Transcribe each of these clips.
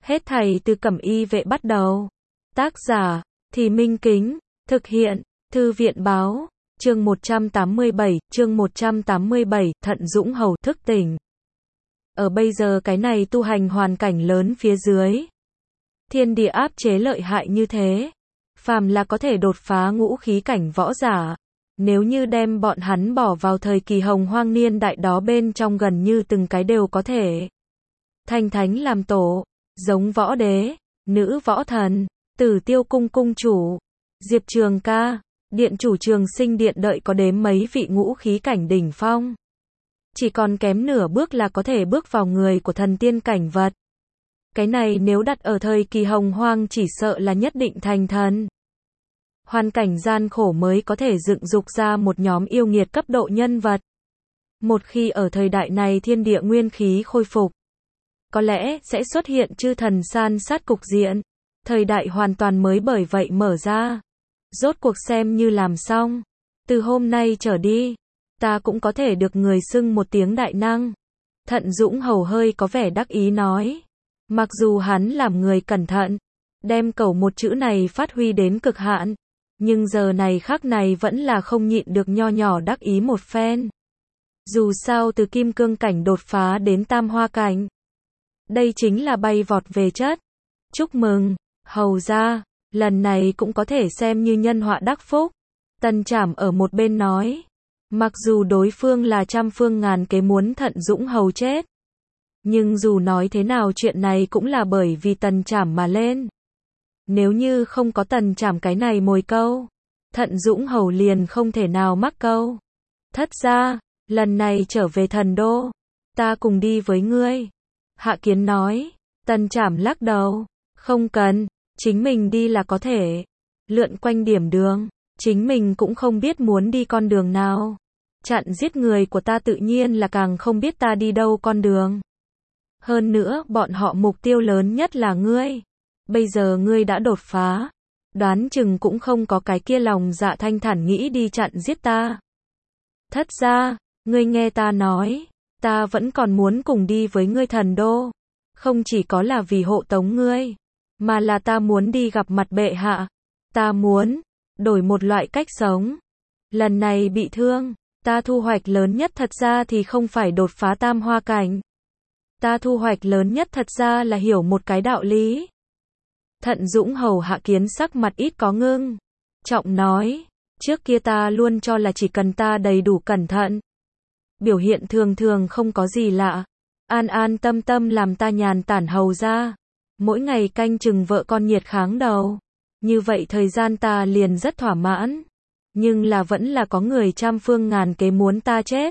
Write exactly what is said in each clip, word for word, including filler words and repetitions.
Hết thảy từ Cẩm Y vệ bắt đầu. Tác giả, Thì Minh Kính, thực hiện, Thư viện báo, chương một trăm tám mươi bảy, chương một trăm tám mươi bảy, Thận Dũng Hầu thức tỉnh. Ở bây giờ cái này tu hành hoàn cảnh lớn phía dưới. Thiên địa áp chế lợi hại như thế. Phàm là có thể đột phá ngũ khí cảnh võ giả. Nếu như đem bọn hắn bỏ vào thời kỳ hồng hoang niên đại đó bên trong gần như từng cái đều có thể. Thành thánh làm tổ, giống võ đế, nữ võ thần, Tử Tiêu cung cung chủ, Diệp Trường Ca, điện chủ Trường Sinh điện đợi có đếm mấy vị ngũ khí cảnh đỉnh phong. Chỉ còn kém nửa bước là có thể bước vào người của thần tiên cảnh vật. Cái này nếu đặt ở thời kỳ hồng hoang chỉ sợ là nhất định thành thần. Hoàn cảnh gian khổ mới có thể dựng dục ra một nhóm yêu nghiệt cấp độ nhân vật. Một khi ở thời đại này thiên địa nguyên khí khôi phục, có lẽ sẽ xuất hiện chư thần san sát cục diện. Thời đại hoàn toàn mới bởi vậy mở ra. Rốt cuộc xem như làm xong. Từ hôm nay trở đi, ta cũng có thể được người xưng một tiếng đại năng. Thận Dũng Hầu hơi có vẻ đắc ý nói. Mặc dù hắn làm người cẩn thận, đem cầu một chữ này phát huy đến cực hạn, nhưng giờ này khắc này vẫn là không nhịn được nho nhỏ đắc ý một phen. Dù sao từ kim cương cảnh đột phá đến tam hoa cảnh, đây chính là bay vọt về chất. Chúc mừng, Hầu gia, lần này cũng có thể xem như nhân họa đắc phúc. Tần Trảm ở một bên nói. Mặc dù đối phương là trăm phương ngàn kế muốn Thận Dũng Hầu chết, nhưng dù nói thế nào chuyện này cũng là bởi vì Tần Trảm mà lên. Nếu như không có Tần Trảm cái này mồi câu, Thận Dũng Hầu liền không thể nào mắc câu. Thất gia, lần này trở về thần đô, ta cùng đi với ngươi. Hạ Kiến nói. Tần Trảm lắc đầu. Không cần, chính mình đi là có thể. Lượn quanh điểm đường, chính mình cũng không biết muốn đi con đường nào. Chặn giết người của ta tự nhiên là càng không biết ta đi đâu con đường. Hơn nữa, bọn họ mục tiêu lớn nhất là ngươi. Bây giờ ngươi đã đột phá, đoán chừng cũng không có cái kia lòng dạ thanh thản nghĩ đi chặn giết ta. Thất gia, ngươi nghe ta nói, ta vẫn còn muốn cùng đi với ngươi thần đô. Không chỉ có là vì hộ tống ngươi, mà là ta muốn đi gặp mặt bệ hạ. Ta muốn đổi một loại cách sống. Lần này bị thương, ta thu hoạch lớn nhất thật ra thì không phải đột phá tam hoa cảnh. Ta thu hoạch lớn nhất thật ra là hiểu một cái đạo lý. Thận Dũng Hầu Hạ Kiến sắc mặt ít có ngưng. Trọng nói, trước kia ta luôn cho là chỉ cần ta đầy đủ cẩn thận, biểu hiện thường thường không có gì lạ, an an tâm tâm làm ta nhàn tản hầu ra, mỗi ngày canh chừng vợ con nhiệt kháng đầu. Như vậy thời gian ta liền rất thỏa mãn. Nhưng là vẫn là có người trăm phương ngàn kế muốn ta chết.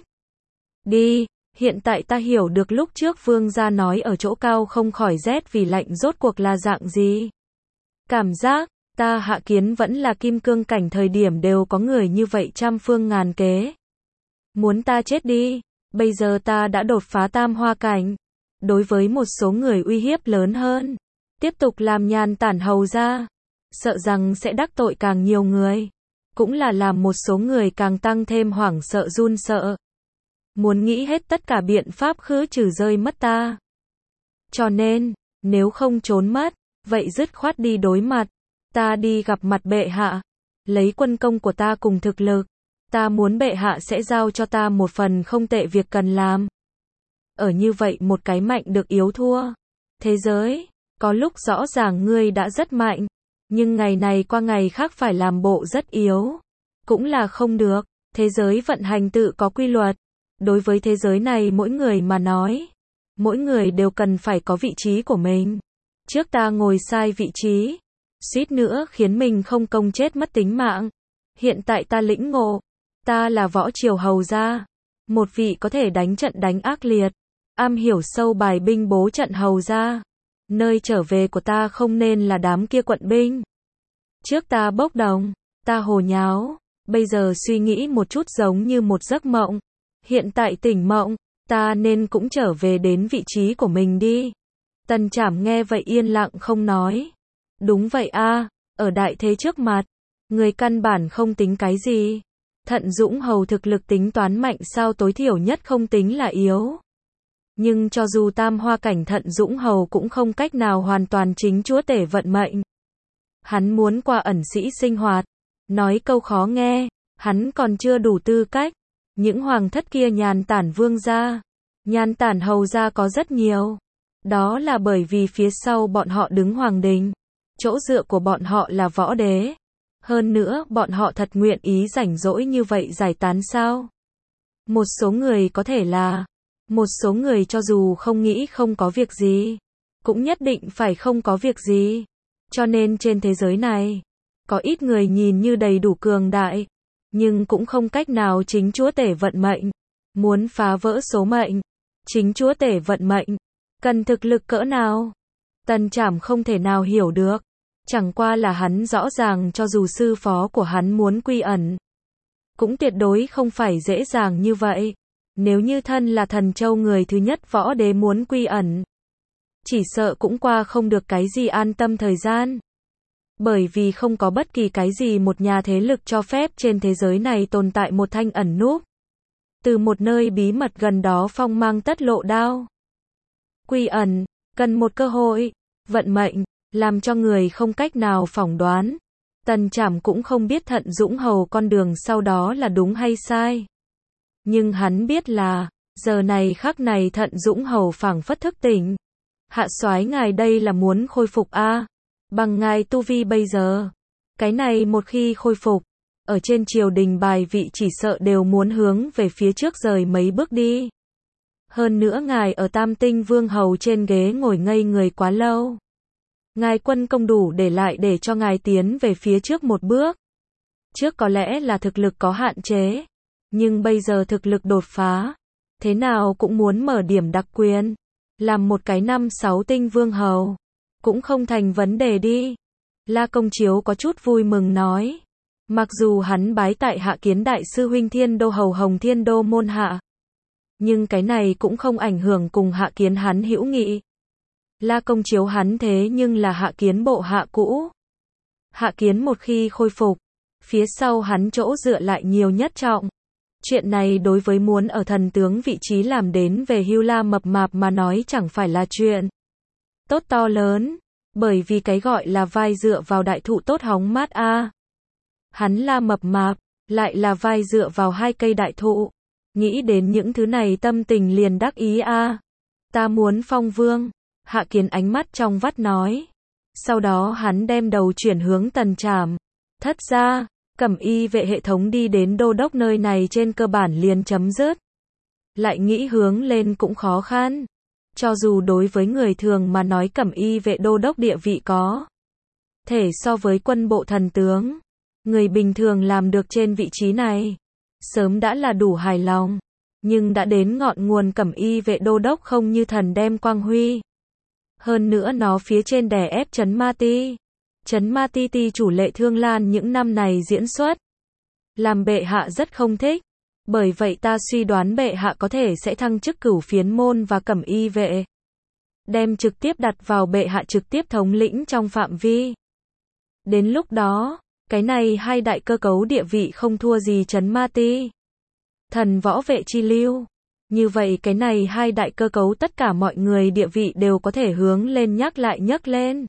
Đi, hiện tại ta hiểu được lúc trước vương gia nói ở chỗ cao không khỏi rét vì lạnh rốt cuộc là dạng gì. Cảm giác, ta Hạ Kiến vẫn là kim cương cảnh thời điểm đều có người như vậy trăm phương ngàn kế. Muốn ta chết đi, bây giờ ta đã đột phá tam hoa cảnh. Đối với một số người uy hiếp lớn hơn. Tiếp tục làm nhàn tản hầu ra. Sợ rằng sẽ đắc tội càng nhiều người. Cũng là làm một số người càng tăng thêm hoảng sợ run sợ. Muốn nghĩ hết tất cả biện pháp khứ trừ rơi mất ta. Cho nên, nếu không trốn mất, vậy dứt khoát đi đối mặt. Ta đi gặp mặt bệ hạ. Lấy quân công của ta cùng thực lực. Ta muốn bệ hạ sẽ giao cho ta một phần không tệ việc cần làm. Ở như vậy một cái mạnh được yếu thua. Thế giới, có lúc rõ ràng ngươi đã rất mạnh. Nhưng ngày này qua ngày khác phải làm bộ rất yếu. Cũng là không được. Thế giới vận hành tự có quy luật. Đối với thế giới này mỗi người mà nói. Mỗi người đều cần phải có vị trí của mình. Trước ta ngồi sai vị trí. Suýt nữa khiến mình không công chết mất tính mạng. Hiện tại ta lĩnh ngộ. Ta là võ triều hầu gia. Một vị có thể đánh trận đánh ác liệt. Am hiểu sâu bài binh bố trận hầu gia. Nơi trở về của ta không nên là đám kia quận binh. Trước ta bốc đồng, ta hồ nháo, bây giờ suy nghĩ một chút giống như một giấc mộng. Hiện tại tỉnh mộng, ta nên cũng trở về đến vị trí của mình đi. Tần Trảm nghe vậy yên lặng không nói. Đúng vậy a, ở đại thế trước mặt, người căn bản không tính cái gì. Thận Dũng Hầu thực lực tính toán mạnh sao tối thiểu nhất không tính là yếu. Nhưng cho dù tam hoa cảnh Thận Dũng Hầu cũng không cách nào hoàn toàn chính chúa tể vận mệnh. Hắn muốn qua ẩn sĩ sinh hoạt. Nói câu khó nghe, hắn còn chưa đủ tư cách. Những hoàng thất kia nhàn tản vương gia, nhàn tản hầu gia có rất nhiều. Đó là bởi vì phía sau bọn họ đứng hoàng đình. Chỗ dựa của bọn họ là võ đế. Hơn nữa, bọn họ thật nguyện ý rảnh rỗi như vậy giải tán sao? Một số người có thể là, một số người cho dù không nghĩ không có việc gì, cũng nhất định phải không có việc gì. Cho nên trên thế giới này, có ít người nhìn như đầy đủ cường đại, nhưng cũng không cách nào chính chúa tể vận mệnh. Muốn phá vỡ số mệnh, chính chúa tể vận mệnh, cần thực lực cỡ nào? Tần Trảm không thể nào hiểu được. Chẳng qua là hắn rõ ràng cho dù sư phó của hắn muốn quy ẩn, cũng tuyệt đối không phải dễ dàng như vậy. Nếu như thân là Thần Châu người thứ nhất võ đế muốn quy ẩn, chỉ sợ cũng qua không được cái gì an tâm thời gian. Bởi vì không có bất kỳ cái gì một nhà thế lực cho phép trên thế giới này tồn tại một thanh ẩn núp. Từ một nơi bí mật gần đó phong mang tất lộ đao. Quy ẩn, cần một cơ hội, vận mệnh, làm cho người không cách nào phỏng đoán. Tần Trảm cũng không biết Thận Dũng Hầu con đường sau đó là đúng hay sai. Nhưng hắn biết là, giờ này khắc này Thận Dũng Hầu phảng phất thức tỉnh. Hạ soái ngài đây là muốn khôi phục a? À? Bằng ngài tu vi bây giờ, cái này một khi khôi phục, ở trên triều đình bài vị chỉ sợ đều muốn hướng về phía trước rời mấy bước đi. Hơn nữa ngài ở Tam Tinh Vương Hầu trên ghế ngồi ngây người quá lâu. Ngài quân công đủ để lại để cho ngài tiến về phía trước một bước. Trước có lẽ là thực lực có hạn chế, nhưng bây giờ thực lực đột phá, thế nào cũng muốn mở điểm đặc quyền, làm một cái năm sáu tinh vương hầu, cũng không thành vấn đề đi. La Công Chiếu có chút vui mừng nói, mặc dù hắn bái tại Hạ Kiến đại sư huynh Thiên Đô hầu Hồng Thiên Đô môn hạ, nhưng cái này cũng không ảnh hưởng cùng Hạ Kiến hắn hữu nghị. La Công Chiếu hắn thế nhưng là Hạ Kiến bộ hạ cũ. Hạ Kiến một khi khôi phục, phía sau hắn chỗ dựa lại nhiều nhất trọng. Chuyện này đối với muốn ở thần tướng vị trí làm đến về hưu La mập mạp mà nói chẳng phải là chuyện tốt to lớn, bởi vì cái gọi là vai dựa vào đại thụ tốt hóng mát a. À. Hắn La mập mạp, lại là vai dựa vào hai cây đại thụ. Nghĩ đến những thứ này tâm tình liền đắc ý a. À. Ta muốn phong vương. Hạ Kiến ánh mắt trong vắt nói. Sau đó hắn đem đầu chuyển hướng Tần Trảm. Thất ra, Cẩm Y vệ hệ thống đi đến đô đốc nơi này trên cơ bản liền chấm dứt. Lại nghĩ hướng lên cũng khó khăn. Cho dù đối với người thường mà nói Cẩm Y vệ đô đốc địa vị có thể so với quân bộ thần tướng, người bình thường làm được trên vị trí này, sớm đã là đủ hài lòng. Nhưng đã đến ngọn nguồn Cẩm Y vệ đô đốc không như thần đem quang huy. Hơn nữa nó phía trên đè ép Trấn Ma Ti. Trấn Ma Ti ti chủ Lệ Thương Lan những năm này diễn xuất, làm bệ hạ rất không thích. Bởi vậy ta suy đoán bệ hạ có thể sẽ thăng chức Cửu Phiến môn và Cẩm Y vệ, đem trực tiếp đặt vào bệ hạ trực tiếp thống lĩnh trong phạm vi. Đến lúc đó, cái này hai đại cơ cấu địa vị không thua gì Trấn Ma Ti, thần võ vệ chi lưu. Như vậy cái này hai đại cơ cấu tất cả mọi người địa vị đều có thể hướng lên nhắc lại nhắc lên.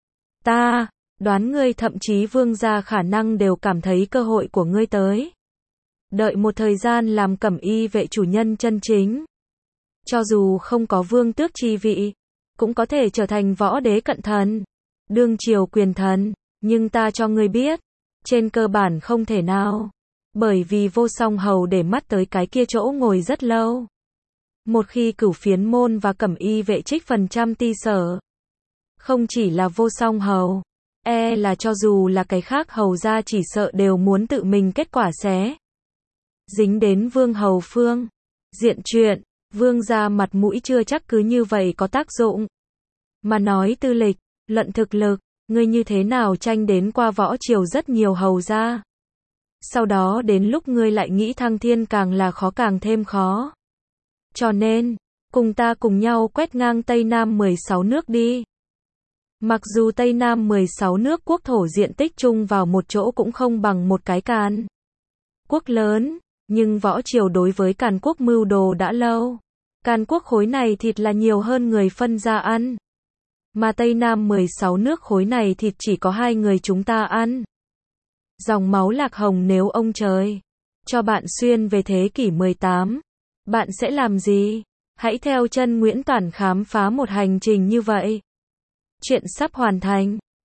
Ta đoán ngươi thậm chí vương gia khả năng đều cảm thấy cơ hội của ngươi tới. Đợi một thời gian làm Cẩm Y vệ chủ nhân chân chính. Cho dù không có vương tước chi vị, cũng có thể trở thành võ đế cận thần, đương triều quyền thần. Nhưng ta cho ngươi biết, trên cơ bản không thể nào. Bởi vì Vô Song hầu để mắt tới cái kia chỗ ngồi rất lâu. Một khi Cửu Phiến môn và Cẩm Y vệ trích phần trăm ti sở, không chỉ là Vô Song hầu, e là cho dù là cái khác hầu gia chỉ sợ đều muốn tự mình kết quả xé. Dính đến vương hầu phương diện chuyện, vương gia mặt mũi chưa chắc cứ như vậy có tác dụng. Mà nói tư lịch, luận thực lực, ngươi như thế nào tranh đến qua võ triều rất nhiều hầu gia. Sau đó đến lúc ngươi lại nghĩ thăng thiên càng là khó càng thêm khó. Cho nên, cùng ta cùng nhau quét ngang Tây Nam mười sáu nước đi. Mặc dù Tây Nam mười sáu nước quốc thổ diện tích chung vào một chỗ cũng không bằng một cái Càn quốc lớn, nhưng võ triều đối với Càn quốc mưu đồ đã lâu. Càn Quốc khối này thịt là nhiều hơn người phân ra ăn. Mà Tây Nam mười sáu nước khối này thịt chỉ có hai người chúng ta ăn. Dòng máu Lạc Hồng nếu ông trời cho bạn xuyên về thế kỷ mười tám, bạn sẽ làm gì? Hãy theo chân Nguyễn Toản khám phá một hành trình như vậy. Chuyện sắp hoàn thành.